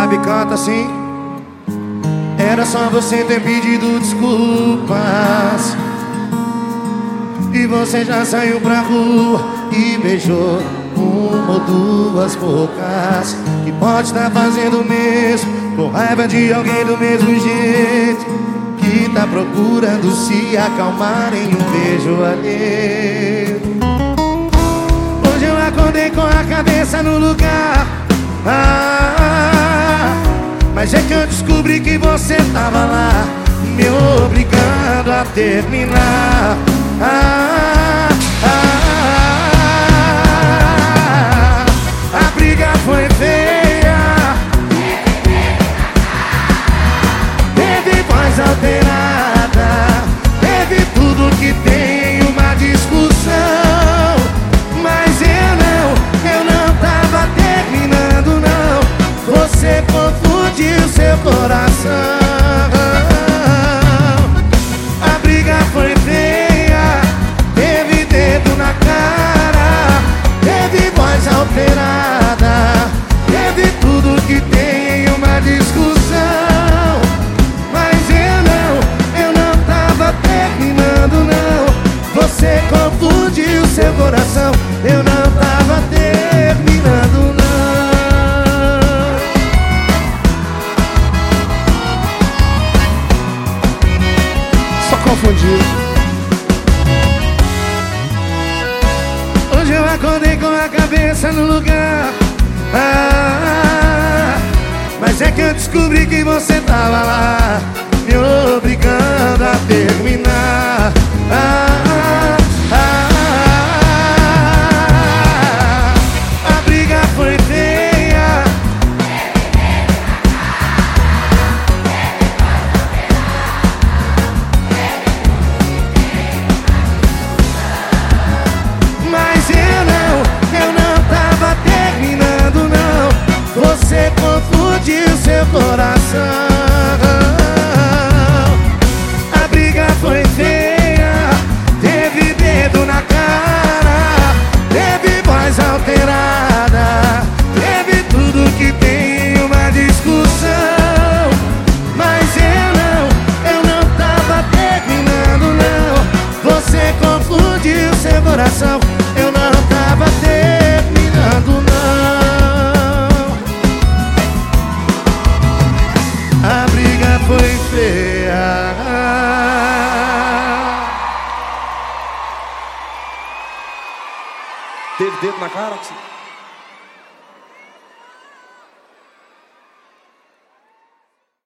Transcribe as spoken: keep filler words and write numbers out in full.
sabe, canta assim. Era só você ter pedido desculpas e você já saiu pra rua e beijou uma ou duas bocas que pode estar fazendo o mesmo, com raiva de alguém do mesmo jeito, que tá procurando se acalmar em um beijo alheio. Hoje eu acordei com a cabeça no lugar, ah, mas é que eu descobri que você tava lá, me obrigando a terminar. Ah, ah, ah, a briga foi feia, teve voz alterada, teve tudo que tem uma discussão, mas eu não, eu não tava terminando não. Você confundiu seu coração. A briga foi feia, teve dedo na cara, teve voz alterada, teve tudo que tem em uma discussão, mas eu não, eu não tava terminando não. Você confundiu seu coração, eu não tava terminando não. Só confundiu. Hoje eu acordei com a cabeça no lugar, ah, mas é que eu descobri que você tava lá, me obrigando a terminar. Ah, ah, ah, a briga foi feia, mas eu não, eu não tava terminando não. Você confundiu seu coração. A briga foi feia, teve dedo na cara, teve voz alterada, teve tudo que tem em uma discussão, mas eu não, eu não tava terminando não. Você confundiu seu coração, eu não tava terminando não. A briga foi feia. Teve dedo na cara?